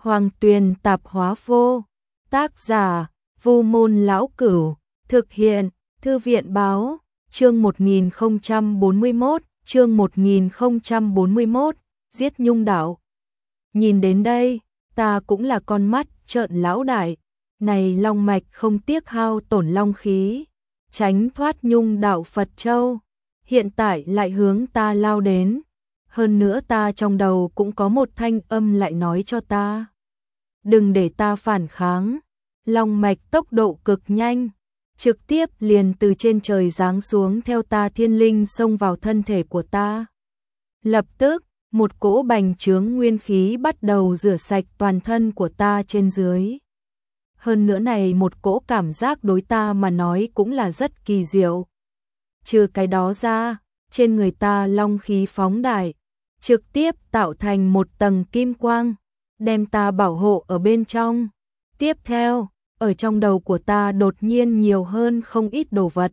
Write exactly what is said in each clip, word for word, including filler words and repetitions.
Hoàng Tuyền Tạp Hóa Vô. Tác giả: Vu Môn Lão Cửu. Thực hiện: Thư viện Báo. Chương một nghìn không trăm bốn mươi mốt, chương một nghìn không trăm bốn mươi mốt, giết Nhung Đạo. Nhìn đến đây, ta cũng là con mắt trợn lão đại. Này long mạch không tiếc hao tổn long khí, tránh thoát Nhung Đạo Phật Châu, hiện tại lại hướng ta lao đến. Hơn nữa ta trong đầu cũng có một thanh âm lại nói cho ta: đừng để ta phản kháng. Long mạch tốc độ cực nhanh, trực tiếp liền từ trên trời giáng xuống theo ta thiên linh xông vào thân thể của ta. Lập tức, một cỗ bành trướng nguyên khí bắt đầu rửa sạch toàn thân của ta trên dưới. Hơn nữa này một cỗ cảm giác đối ta mà nói cũng là rất kỳ diệu. Trừ cái đó ra, trên người ta long khí phóng đại, trực tiếp tạo thành một tầng kim quang, đem ta bảo hộ ở bên trong. Tiếp theo, ở trong đầu của ta đột nhiên nhiều hơn không ít đồ vật.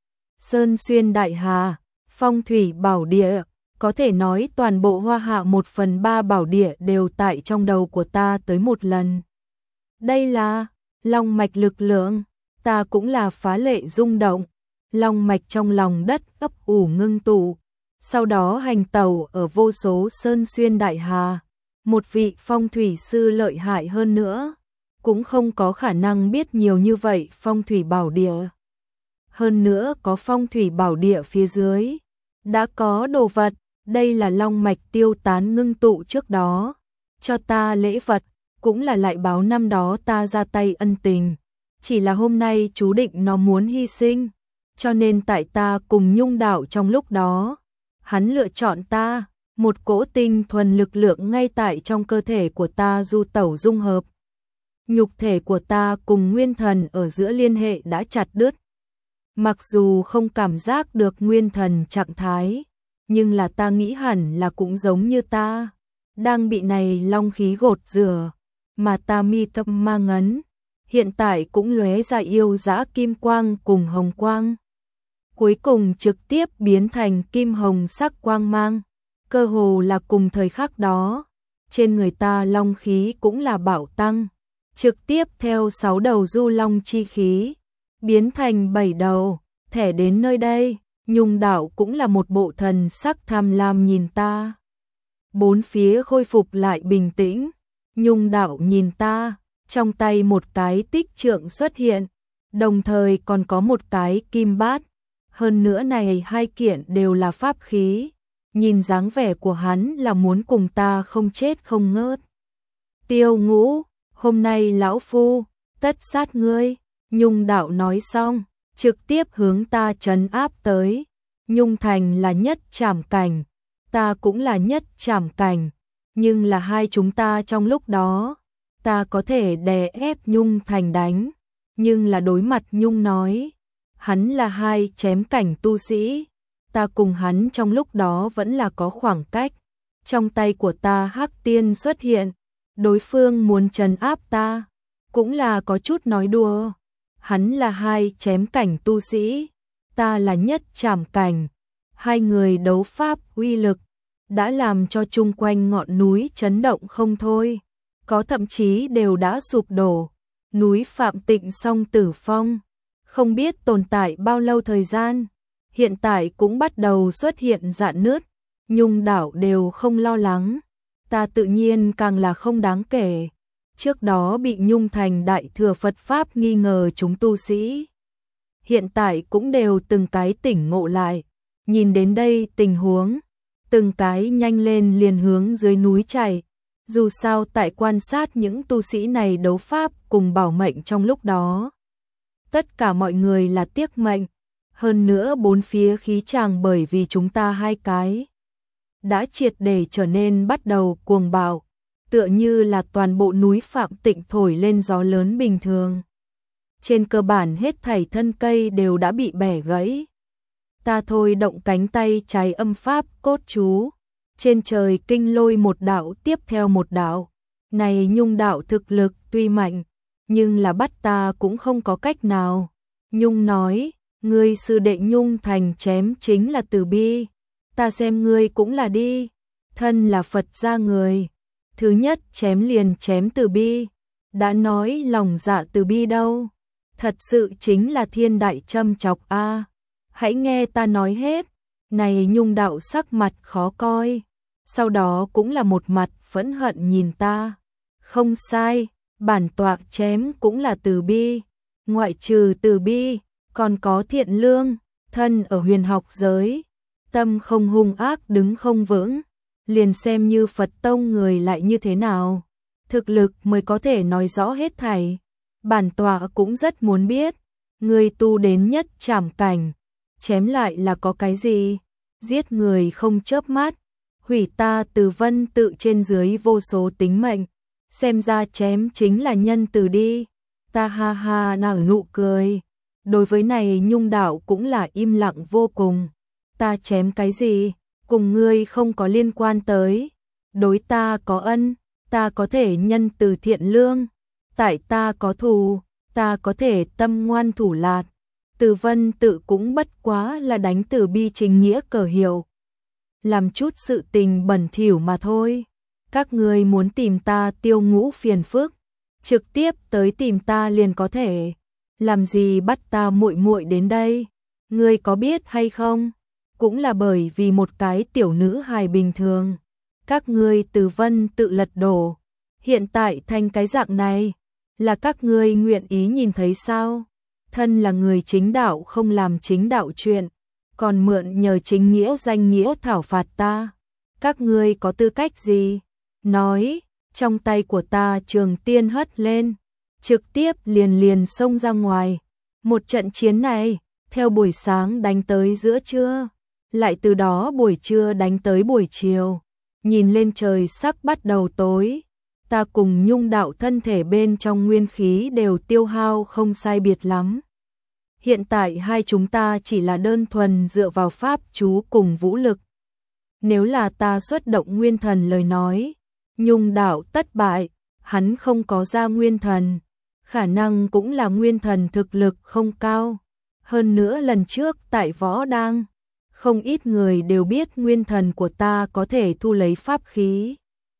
Sơn xuyên đại hà, phong thủy bảo địa, có thể nói toàn bộ Hoa Hạ một phần ba bảo địa đều tại trong đầu của ta tới một lần. Đây là long mạch lực lượng, ta cũng là phá lệ rung động. Long mạch trong lòng đất ấp ủ ngưng tụ, sau đó hành tẩu ở vô số sơn xuyên đại hà. Một vị phong thủy sư lợi hại hơn nữa, cũng không có khả năng biết nhiều như vậy phong thủy bảo địa. Hơn nữa có phong thủy bảo địa phía dưới, đã có đồ vật, đây là long mạch tiêu tán ngưng tụ trước đó. Cho ta lễ vật, cũng là lại báo năm đó ta ra tay ân tình. Chỉ là hôm nay chú định nó muốn hy sinh, cho nên tại ta cùng Nhung Đạo trong lúc đó, hắn lựa chọn ta. Một cỗ tinh thuần lực lượng ngay tại trong cơ thể của ta du tẩu dung hợp. Nhục thể của ta cùng nguyên thần ở giữa liên hệ đã chặt đứt. Mặc dù không cảm giác được nguyên thần trạng thái, nhưng là ta nghĩ hẳn là cũng giống như ta, đang bị này long khí gột rửa, mà ta mi tâm ma ngấn, hiện tại cũng lóe ra yêu dã kim quang cùng hồng quang. Cuối cùng trực tiếp biến thành kim hồng sắc quang mang. Cơ hồ là cùng thời khắc đó, trên người ta long khí cũng là bạo tăng, trực tiếp theo sáu đầu du long chi khí, biến thành bảy đầu. Thẻ đến nơi đây, Nhung Đạo cũng là một bộ thần sắc tham lam nhìn ta. Bốn phía khôi phục lại bình tĩnh, Nhung Đạo nhìn ta, trong tay một cái tích trượng xuất hiện, đồng thời còn có một cái kim bát, hơn nữa này hai kiện đều là pháp khí. Nhìn dáng vẻ của hắn là muốn cùng ta không chết không ngớt. Tiêu Ngũ, hôm nay lão phu tất sát ngươi. Nhung Đạo nói xong, trực tiếp hướng ta trấn áp tới. Nhung Thành là nhất trảm cảnh, ta cũng là nhất trảm cảnh, nhưng là hai chúng ta trong lúc đó, ta có thể đè ép Nhung Thành đánh, nhưng là đối mặt Nhung nói, hắn là hai chém cảnh tu sĩ. Ta cùng hắn trong lúc đó vẫn là có khoảng cách. Trong tay của ta hắc tiên xuất hiện, đối phương muốn trấn áp ta, cũng là có chút nói đùa. Hắn là hai chém cảnh tu sĩ, ta là nhất trảm cảnh. Hai người đấu pháp uy lực, đã làm cho chung quanh ngọn núi chấn động không thôi. Có thậm chí đều đã sụp đổ. Núi Phạm Tịnh Song Tử Phong, không biết tồn tại bao lâu thời gian. Hiện tại cũng bắt đầu xuất hiện rạn nứt, Nhung Đạo đều không lo lắng, ta tự nhiên càng là không đáng kể. Trước đó bị Nhung Thành Đại Thừa Phật Pháp nghi ngờ chúng tu sĩ, hiện tại cũng đều từng cái tỉnh ngộ lại, nhìn đến đây tình huống, từng cái nhanh lên liền hướng dưới núi chạy. Dù sao tại quan sát những tu sĩ này đấu pháp cùng bảo mệnh trong lúc đó, tất cả mọi người là tiếc mệnh. Hơn nữa bốn phía khí tràng bởi vì chúng ta hai cái đã triệt để trở nên bắt đầu cuồng bạo, tựa như là toàn bộ núi Phạm Tịnh thổi lên gió lớn bình thường. Trên cơ bản hết thảy thân cây đều đã bị bẻ gãy. Ta thôi động cánh tay trái âm pháp cốt chú, trên trời kinh lôi một đạo tiếp theo một đạo. Này Nhung Đạo thực lực tuy mạnh, nhưng là bắt ta cũng không có cách nào. Nhung nói, ngươi sư đệ Nhung Thành chém chính là từ bi, ta xem ngươi cũng là đi, thân là Phật gia người, Thứ nhất chém liền chém từ bi, đã nói lòng dạ từ bi đâu, thật sự chính là thiên đại châm chọc a. Hãy nghe ta nói hết. Này Nhung đạo sắc mặt khó coi, sau đó cũng là một mặt phẫn hận nhìn ta. Không sai, bản tọa chém cũng là từ bi, ngoại trừ từ bi, còn có thiện lương, thân ở huyền học giới, tâm không hung ác đứng không vững, liền xem như Phật tông người lại như thế nào, thực lực mới có thể nói rõ hết thảy. Bản tọa cũng rất muốn biết, người tu đến nhất trảm cảnh, chém lại là có cái gì? Giết người không chớp mắt, hủy ta Từ Vân tự trên dưới vô số tính mệnh, xem ra chém chính là nhân từ đi. Ta ha ha nở nụ cười. Đối với này Nhung đạo cũng là im lặng vô cùng. Ta chém cái gì, cùng ngươi không có liên quan tới. Đối ta có ân, ta có thể nhân từ thiện lương, tại ta có thù, ta có thể tâm ngoan thủ lạt. Từ Vân tự cũng bất quá là đánh từ bi chính nghĩa cờ hiệu, làm chút sự tình bẩn thỉu mà thôi. Các ngươi muốn tìm ta tiêu ngũ phiền phức, trực tiếp tới tìm ta liền có thể. Làm gì bắt ta muội muội đến đây? Ngươi có biết hay không? Cũng là bởi vì một cái tiểu nữ hài bình thường, các ngươi Từ Vân tự lật đổ, hiện tại thành cái dạng này, là các ngươi nguyện ý nhìn thấy sao? Thân là người chính đạo không làm chính đạo chuyện, còn mượn nhờ chính nghĩa danh nghĩa thảo phạt ta. Các ngươi có tư cách gì? Nói, trong tay của ta trường tiên hất lên, trực tiếp liền liền xông ra ngoài. Một trận chiến này, theo buổi sáng đánh tới giữa trưa, lại từ đó buổi trưa đánh tới buổi chiều. Nhìn lên trời sắc bắt đầu tối, ta cùng Nhung đạo thân thể bên trong nguyên khí đều tiêu hao không sai biệt lắm. Hiện tại hai chúng ta chỉ là đơn thuần dựa vào pháp chú cùng vũ lực. Nếu là ta xuất động nguyên thần lời nói, Nhung đạo tất bại, hắn không có ra nguyên thần, khả năng cũng là nguyên thần thực lực không cao. Hơn nữa lần trước tại Võ Đang, không ít người đều biết nguyên thần của ta có thể thu lấy pháp khí.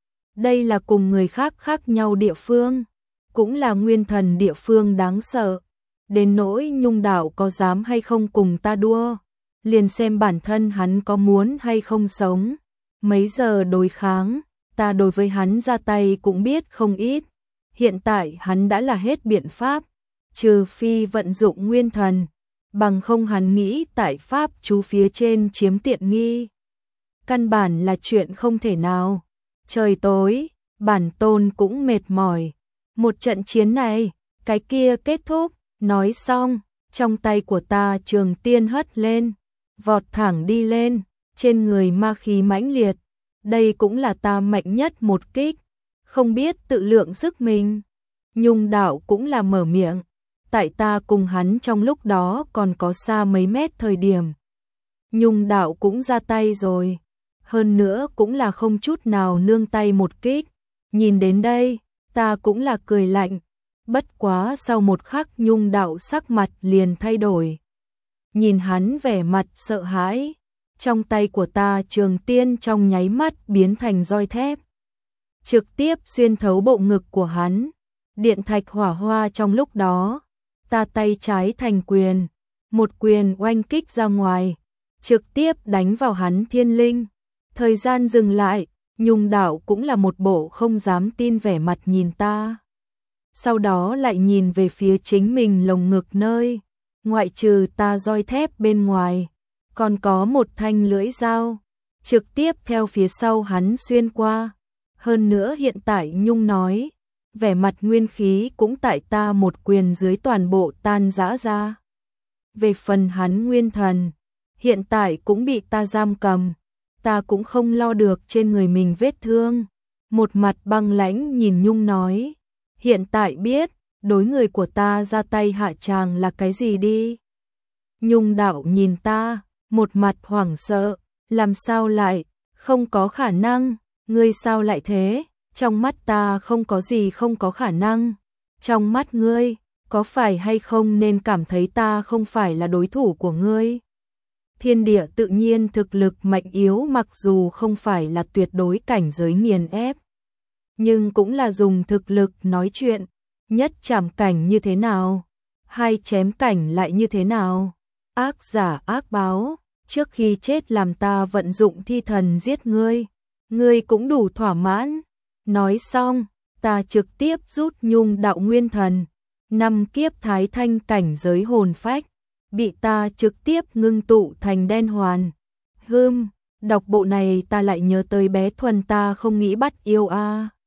Đây là cùng người khác khác nhau địa phương, cũng là nguyên thần địa phương đáng sợ. Đến nỗi Nhung đạo có dám hay không cùng ta đua, liền xem bản thân hắn có muốn hay không sống. Mấy giờ đối kháng, ta đối với hắn ra tay cũng biết không ít. Hiện tại hắn đã là hết biện pháp, trừ phi vận dụng nguyên thần, bằng không hắn nghĩ tại pháp chú phía trên chiếm tiện nghi. Căn bản là chuyện không thể nào. Trời tối, bản tôn cũng mệt mỏi. Một trận chiến này, cái kia kết thúc. Nói xong, trong tay của ta trường tiên hất lên, vọt thẳng đi lên, trên người ma khí mãnh liệt. Đây cũng là ta mạnh nhất một kích, không biết tự lượng sức mình. Nhung đạo cũng là mở miệng, tại ta cùng hắn trong lúc đó còn có xa mấy mét thời điểm. Nhung đạo cũng ra tay rồi, hơn nữa cũng là không chút nào nương tay một kích. Nhìn đến đây, ta cũng là cười lạnh. Bất quá sau một khắc Nhung đạo sắc mặt liền thay đổi. Nhìn hắn vẻ mặt sợ hãi, trong tay của ta trường tiên trong nháy mắt biến thành roi thép, trực tiếp xuyên thấu bộ ngực của hắn. Điện thạch hỏa hoa trong lúc đó, ta tay trái thành quyền, một quyền oanh kích ra ngoài, trực tiếp đánh vào hắn thiên linh. Thời gian dừng lại, Nhung đạo cũng là một bộ không dám tin vẻ mặt nhìn ta. Sau đó lại nhìn về phía chính mình lồng ngực nơi, ngoại trừ ta roi thép bên ngoài, còn có một thanh lưỡi dao, trực tiếp theo phía sau hắn xuyên qua. Hơn nữa hiện tại Nhung nói, vẻ mặt nguyên khí cũng tại ta một quyền dưới toàn bộ tan rã ra. Về phần hắn nguyên thần, hiện tại cũng bị ta giam cầm, ta cũng không lo được trên người mình vết thương. Một mặt băng lãnh nhìn Nhung nói, hiện tại biết, đối người của ta ra tay hạ tràng là cái gì đi. Nhung đạo nhìn ta, một mặt hoảng sợ, làm sao lại, không có khả năng, ngươi sao lại thế, trong mắt ta không có gì không có khả năng, trong mắt ngươi, có phải hay không nên cảm thấy ta không phải là đối thủ của ngươi. Thiên địa tự nhiên thực lực mạnh yếu mặc dù không phải là tuyệt đối cảnh giới nghiền ép, nhưng cũng là dùng thực lực nói chuyện, nhất trảm cảnh như thế nào, hai chém cảnh lại như thế nào, ác giả ác báo, trước khi chết làm ta vận dụng thi thần giết ngươi, ngươi cũng đủ thỏa mãn. Nói xong, ta trực tiếp rút nhung đạo nguyên thần, năm kiếp thái thanh cảnh giới hồn phách, bị ta trực tiếp ngưng tụ thành đen hoàn. Hưm, đọc bộ này ta lại nhớ tới bé Thuần ta không nghĩ bắt yêu a. À.